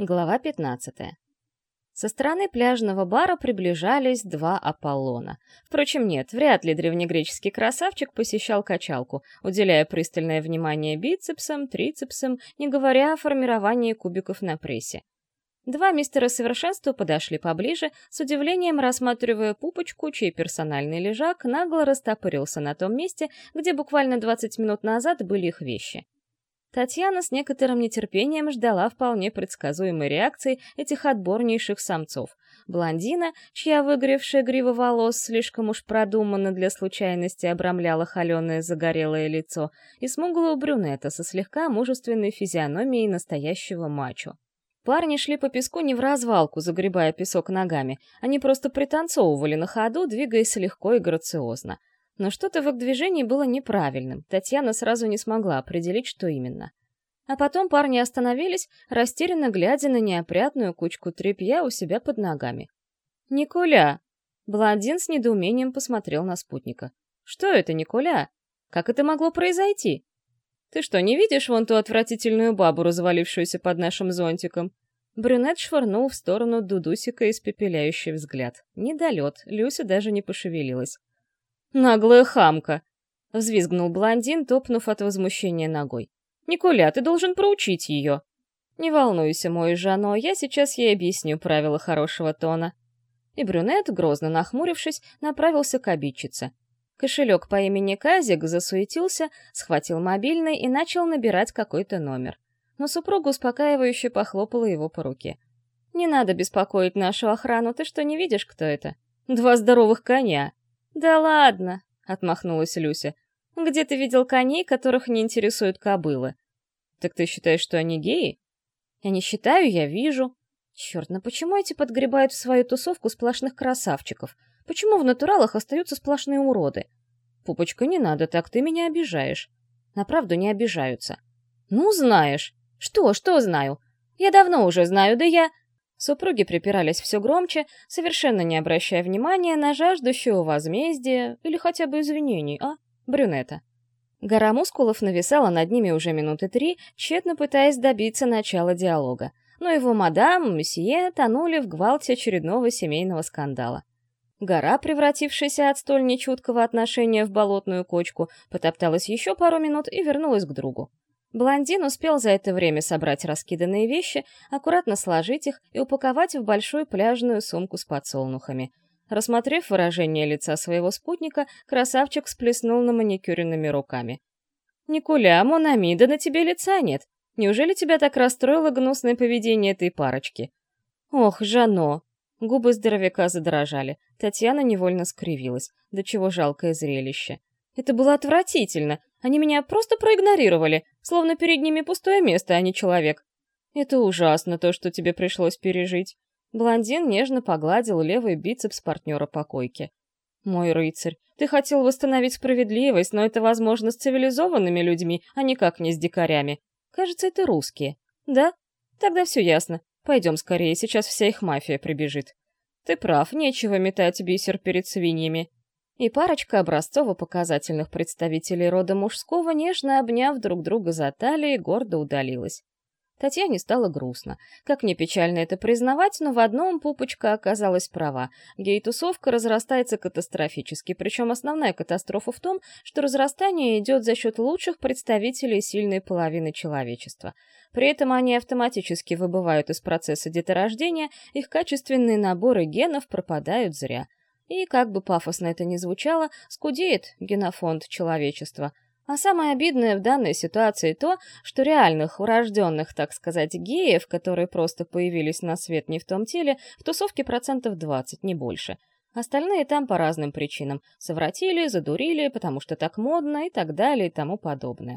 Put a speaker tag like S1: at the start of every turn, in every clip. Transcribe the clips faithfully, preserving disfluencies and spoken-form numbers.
S1: Глава пятнадцатая. Со стороны пляжного бара приближались два Аполлона. Впрочем, нет, вряд ли древнегреческий красавчик посещал качалку, уделяя пристальное внимание бицепсам, трицепсам, не говоря о формировании кубиков на прессе. Два мистера совершенства подошли поближе, с удивлением рассматривая пупочку, чей персональный лежак нагло растопырился на том месте, где буквально двадцать минут назад были их вещи. Татьяна с некоторым нетерпением ждала вполне предсказуемой реакции этих отборнейших самцов. Блондина, чья выгоревшая грива волос слишком уж продуманно для случайности обрамляла холеное загорелое лицо, и смуглого брюнета со слегка мужественной физиономией настоящего мачо. Парни шли по песку не в развалку, загребая песок ногами, они просто пританцовывали на ходу, двигаясь легко и грациозно. Но что-то в их движении было неправильным, Татьяна сразу не смогла определить, что именно. А потом парни остановились, растерянно глядя на неопрятную кучку тряпья у себя под ногами. «Николя!» Блондин с недоумением посмотрел на спутника. «Что это, Николя? Как это могло произойти? Ты что, не видишь вон ту отвратительную бабу, развалившуюся под нашим зонтиком?» Брюнет швырнул в сторону Дудусика испепеляющий взгляд. Недолет, Люся даже не пошевелилась. «Наглая хамка!» — взвизгнул блондин, топнув от возмущения ногой. «Николя, ты должен проучить ее!» «Не волнуйся, мой Жано, я сейчас ей объясню правила хорошего тона». И брюнет, грозно нахмурившись, направился к обидчице. Кошелек по имени Казик засуетился, схватил мобильный и начал набирать какой-то номер. Но супруга успокаивающе похлопала его по руке. «Не надо беспокоить нашу охрану, ты что, не видишь, кто это? Два здоровых коня!» «Да ладно!» — отмахнулась Люся. «Где ты видел коней, которых не интересуют кобылы?» «Так ты считаешь, что они геи?» «Я не считаю, я вижу». «Черт, ну почему эти подгребают в свою тусовку сплошных красавчиков? Почему в натуралах остаются сплошные уроды?» «Пупочка, не надо так, ты меня обижаешь». «На правду не обижаются». «Ну, знаешь». «Что, что знаю? Я давно уже знаю, да я...» Супруги припирались все громче, совершенно не обращая внимания на жаждущего возмездия или хотя бы извинений, а? Брюнета. Гора мускулов нависала над ними уже минуты три, тщетно пытаясь добиться начала диалога. Но его мадам, месье тонули в гвалте очередного семейного скандала. Гора, превратившаяся от столь нечуткого отношения в болотную кочку, потопталась еще пару минут и вернулась к другу. Блондин успел за это время собрать раскиданные вещи, аккуратно сложить их и упаковать в большую пляжную сумку с подсолнухами. Рассмотрев выражение лица своего спутника, красавчик всплеснул на маникюренными руками. «Николя, Монами, да на тебе лица нет. Неужели тебя так расстроило гнусное поведение этой парочки?» «Ох, Жано!» Губы здоровяка задрожали. Татьяна невольно скривилась. До чего жалкое зрелище. «Это было отвратительно. Они меня просто проигнорировали, словно перед ними пустое место, а не человек. Это ужасно, то, что тебе пришлось пережить». Блондин нежно погладил левый бицепс партнера по койке. «Мой рыцарь, ты хотел восстановить справедливость, но это возможно с цивилизованными людьми, а никак не с дикарями. Кажется, это русские. Да? Тогда все ясно. Пойдем скорее, сейчас вся их мафия прибежит». «Ты прав, нечего метать бисер перед свиньями». И парочка образцово-показательных представителей рода мужского, нежно обняв друг друга за талии, гордо удалилась. Татьяне стало грустно. Как ни печально это признавать, но в одном пупочка оказалась права. Гей-тусовка разрастается катастрофически, причем основная катастрофа в том, что разрастание идет за счет лучших представителей сильной половины человечества. При этом они автоматически выбывают из процесса деторождения, их качественные наборы генов пропадают зря. И, как бы пафосно это ни звучало, скудеет генофонд человечества. А самое обидное в данной ситуации то, что реальных, урожденных, так сказать, геев, которые просто появились на свет не в том теле, в тусовке процентов двадцать, не больше. Остальные там по разным причинам. Совратили, задурили, потому что так модно и так далее и тому подобное.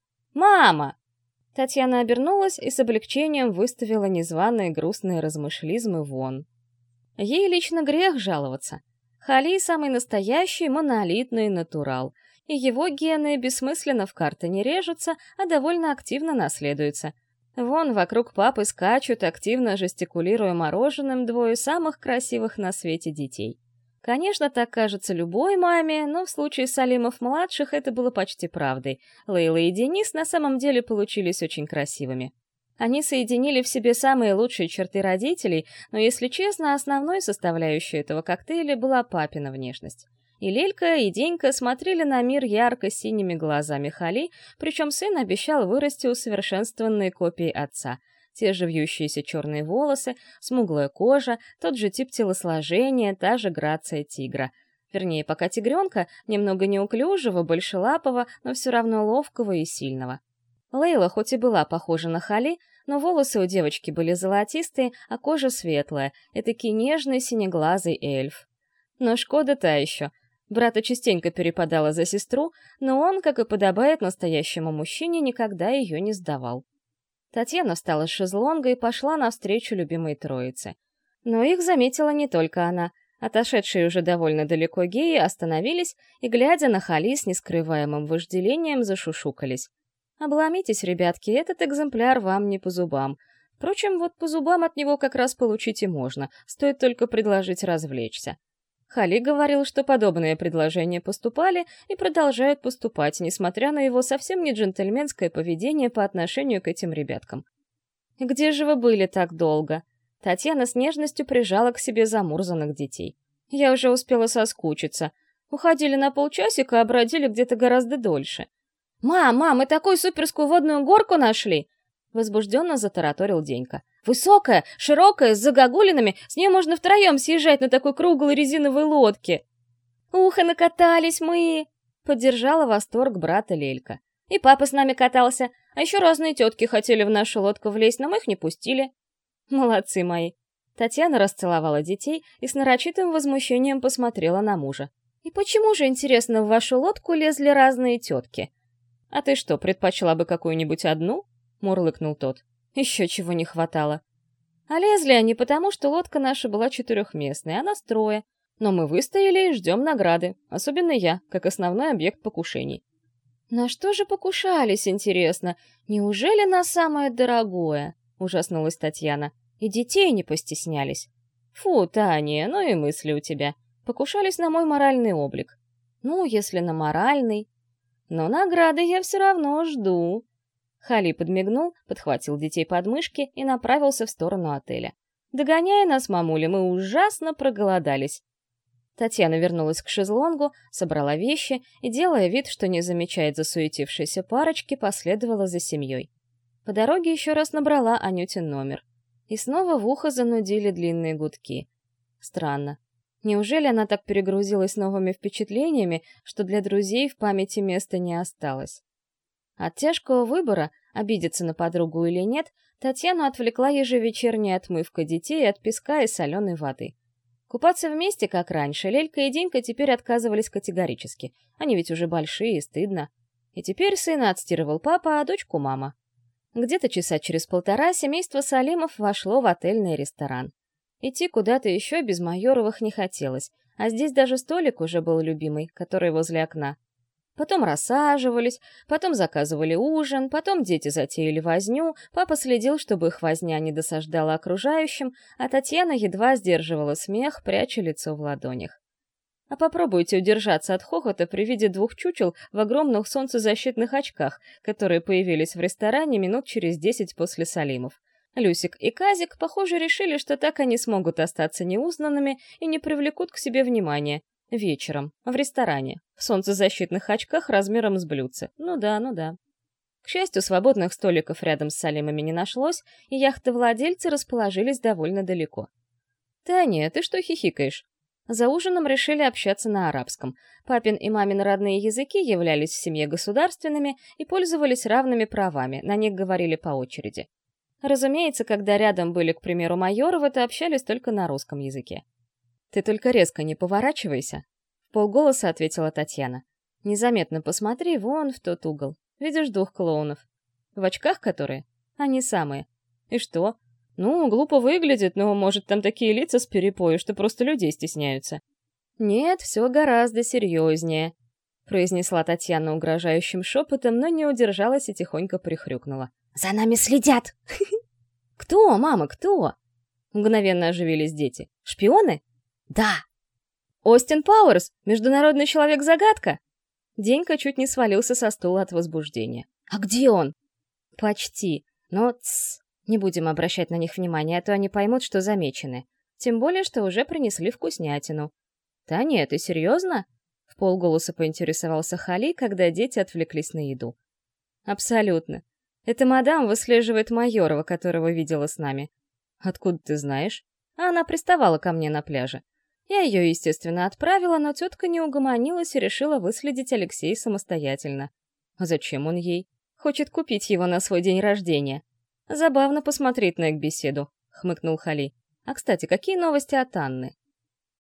S1: «Мама!» Татьяна обернулась и с облегчением выставила незваные грустные размышлизмы вон. Ей лично грех жаловаться. Хали самый настоящий монолитный натурал, и его гены бессмысленно в карты не режутся, а довольно активно наследуются. Вон вокруг папы скачут, активно жестикулируя мороженым, двое самых красивых на свете детей. Конечно, так кажется любой маме, но в случае Салимов-младших это было почти правдой. Лейла и Денис на самом деле получились очень красивыми. Они соединили в себе самые лучшие черты родителей, но, если честно, основной составляющей этого коктейля была папина внешность. И Лелька, и Денька смотрели на мир ярко-синими глазами Хали, причем сын обещал вырасти усовершенствованной копией отца. Те же вьющиеся черные волосы, смуглая кожа, тот же тип телосложения, та же грация тигра. Вернее, пока тигренка, немного неуклюжего, большелапого, но все равно ловкого и сильного. Лейла хоть и была похожа на Хали, но волосы у девочки были золотистые, а кожа светлая, этакий нежный синеглазый эльф. Но Шкода та еще. Брата частенько перепадала за сестру, но он, как и подобает настоящему мужчине, никогда ее не сдавал. Татьяна встала с шезлонга и пошла навстречу любимой троице. Но их заметила не только она. Отошедшие уже довольно далеко геи остановились и, глядя на Хали с нескрываемым вожделением, зашушукались. Обломитесь, ребятки, этот экземпляр вам не по зубам. Впрочем, вот по зубам от него как раз получить и можно, стоит только предложить развлечься. Хали говорил, что подобные предложения поступали и продолжают поступать, несмотря на его совсем не джентльменское поведение по отношению к этим ребяткам. «Где же вы были так долго?» Татьяна с нежностью прижала к себе замурзанных детей. «Я уже успела соскучиться. Уходили на полчасика, а бродили где-то гораздо дольше». «Мам, мам, мы такую суперскую водную горку нашли!» Возбужденно затараторил Денька. «Высокая, широкая, с загогулинами, с нее можно втроем съезжать на такой круглой резиновой лодке!» «Ух, и накатались мы!» — поддержала восторг брата Лелька. «И папа с нами катался, а еще разные тетки хотели в нашу лодку влезть, но мы их не пустили». «Молодцы мои!» Татьяна расцеловала детей и с нарочитым возмущением посмотрела на мужа. «И почему же, интересно, в вашу лодку лезли разные тетки?» «А ты что, предпочла бы какую-нибудь одну?» — мурлыкнул тот. «Еще чего не хватало». А лезли они потому, что лодка наша была четырехместной, а нас трое. Но мы выстояли и ждем награды, особенно я, как основной объект покушений. «На что же покушались, интересно? Неужели на самое дорогое?» — ужаснулась Татьяна. «И детей не постеснялись». «Фу, Таня, ну и мысли у тебя. Покушались на мой моральный облик». «Ну, если на моральный...» «Но награды я все равно жду». Хали подмигнул, подхватил детей под мышки и направился в сторону отеля. Догоняя нас, мамуля, мы ужасно проголодались. Татьяна вернулась к шезлонгу, собрала вещи и, делая вид, что не замечает засуетившейся парочки, последовала за семьей. По дороге еще раз набрала Анютин номер. И снова в ухо занудили длинные гудки. Странно. Неужели она так перегрузилась новыми впечатлениями, что для друзей в памяти места не осталось? От тяжкого выбора, обидеться на подругу или нет, Татьяну отвлекла ежевечерняя отмывка детей от песка и соленой воды. Купаться вместе, как раньше, Лелька и Денька теперь отказывались категорически. Они ведь уже большие и стыдно. И теперь сына отстирывал папа, а дочку мама. Где-то часа через полтора семейство Салимов вошло в отельный ресторан. Идти куда-то еще без Майоровых не хотелось, а здесь даже столик уже был любимый, который возле окна. Потом рассаживались, потом заказывали ужин, потом дети затеяли возню, папа следил, чтобы их возня не досаждала окружающим, а Татьяна едва сдерживала смех, пряча лицо в ладонях. А попробуйте удержаться от хохота при виде двух чучел в огромных солнцезащитных очках, которые появились в ресторане минут через десять после Салимов. Люсик и Казик, похоже, решили, что так они смогут остаться неузнанными и не привлекут к себе внимания. Вечером, в ресторане, в солнцезащитных очках размером с блюдце. Ну да, ну да. К счастью, свободных столиков рядом с Салимами не нашлось, и яхтовладельцы расположились довольно далеко. «Таня, ты что хихикаешь?» За ужином решили общаться на арабском. Папин и мамин родные языки являлись в семье государственными и пользовались равными правами, на них говорили по очереди. Разумеется, когда рядом были, к примеру, Майоровы, то общались только на русском языке. «Ты только резко не поворачивайся», — вполголоса ответила Татьяна. «Незаметно посмотри вон в тот угол. Видишь двух клоунов? В очках которые? Они самые. И что? Ну, глупо выглядит, но, может, там такие лица с перепою, что просто людей стесняются». «Нет, все гораздо серьезнее», — произнесла Татьяна угрожающим шепотом, но не удержалась и тихонько прихрюкнула. «За нами следят!» «Кто, мама, кто?» Мгновенно оживились дети. «Шпионы?» «Да!» «Остин Пауэрс, международный человек-загадка?» Денька чуть не свалился со стула от возбуждения. «А где он?» «Почти. Но тссс, Не будем обращать на них внимания, а то они поймут, что замечены. Тем более, что уже принесли вкуснятину. Да нет, ты серьезно? В полголоса поинтересовался Хали, когда дети отвлеклись на еду. Абсолютно. Эта мадам выслеживает Майорова, которого видела с нами. Откуда ты знаешь? А она приставала ко мне на пляже. Я ее, естественно, отправила, но тетка не угомонилась и решила выследить Алексея самостоятельно. А зачем он ей? Хочет купить его на свой день рождения. Забавно посмотреть на их беседу, хмыкнул Хали. А, кстати, какие новости от Анны?